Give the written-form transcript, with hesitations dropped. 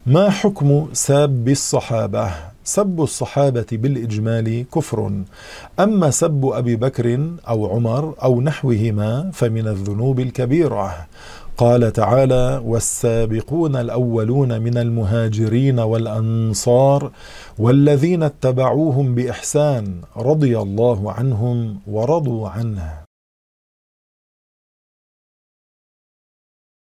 ما حكم سب الصحابة؟ سب الصحابة بالإجمال كفر، أما سب أبي بكر أو عمر أو نحوهما فمن الذنوب الكبيرة. قال تعالى: والسابقون الأولون من المهاجرين والأنصار والذين اتبعوهم بإحسان رضي الله عنهم ورضوا عنه.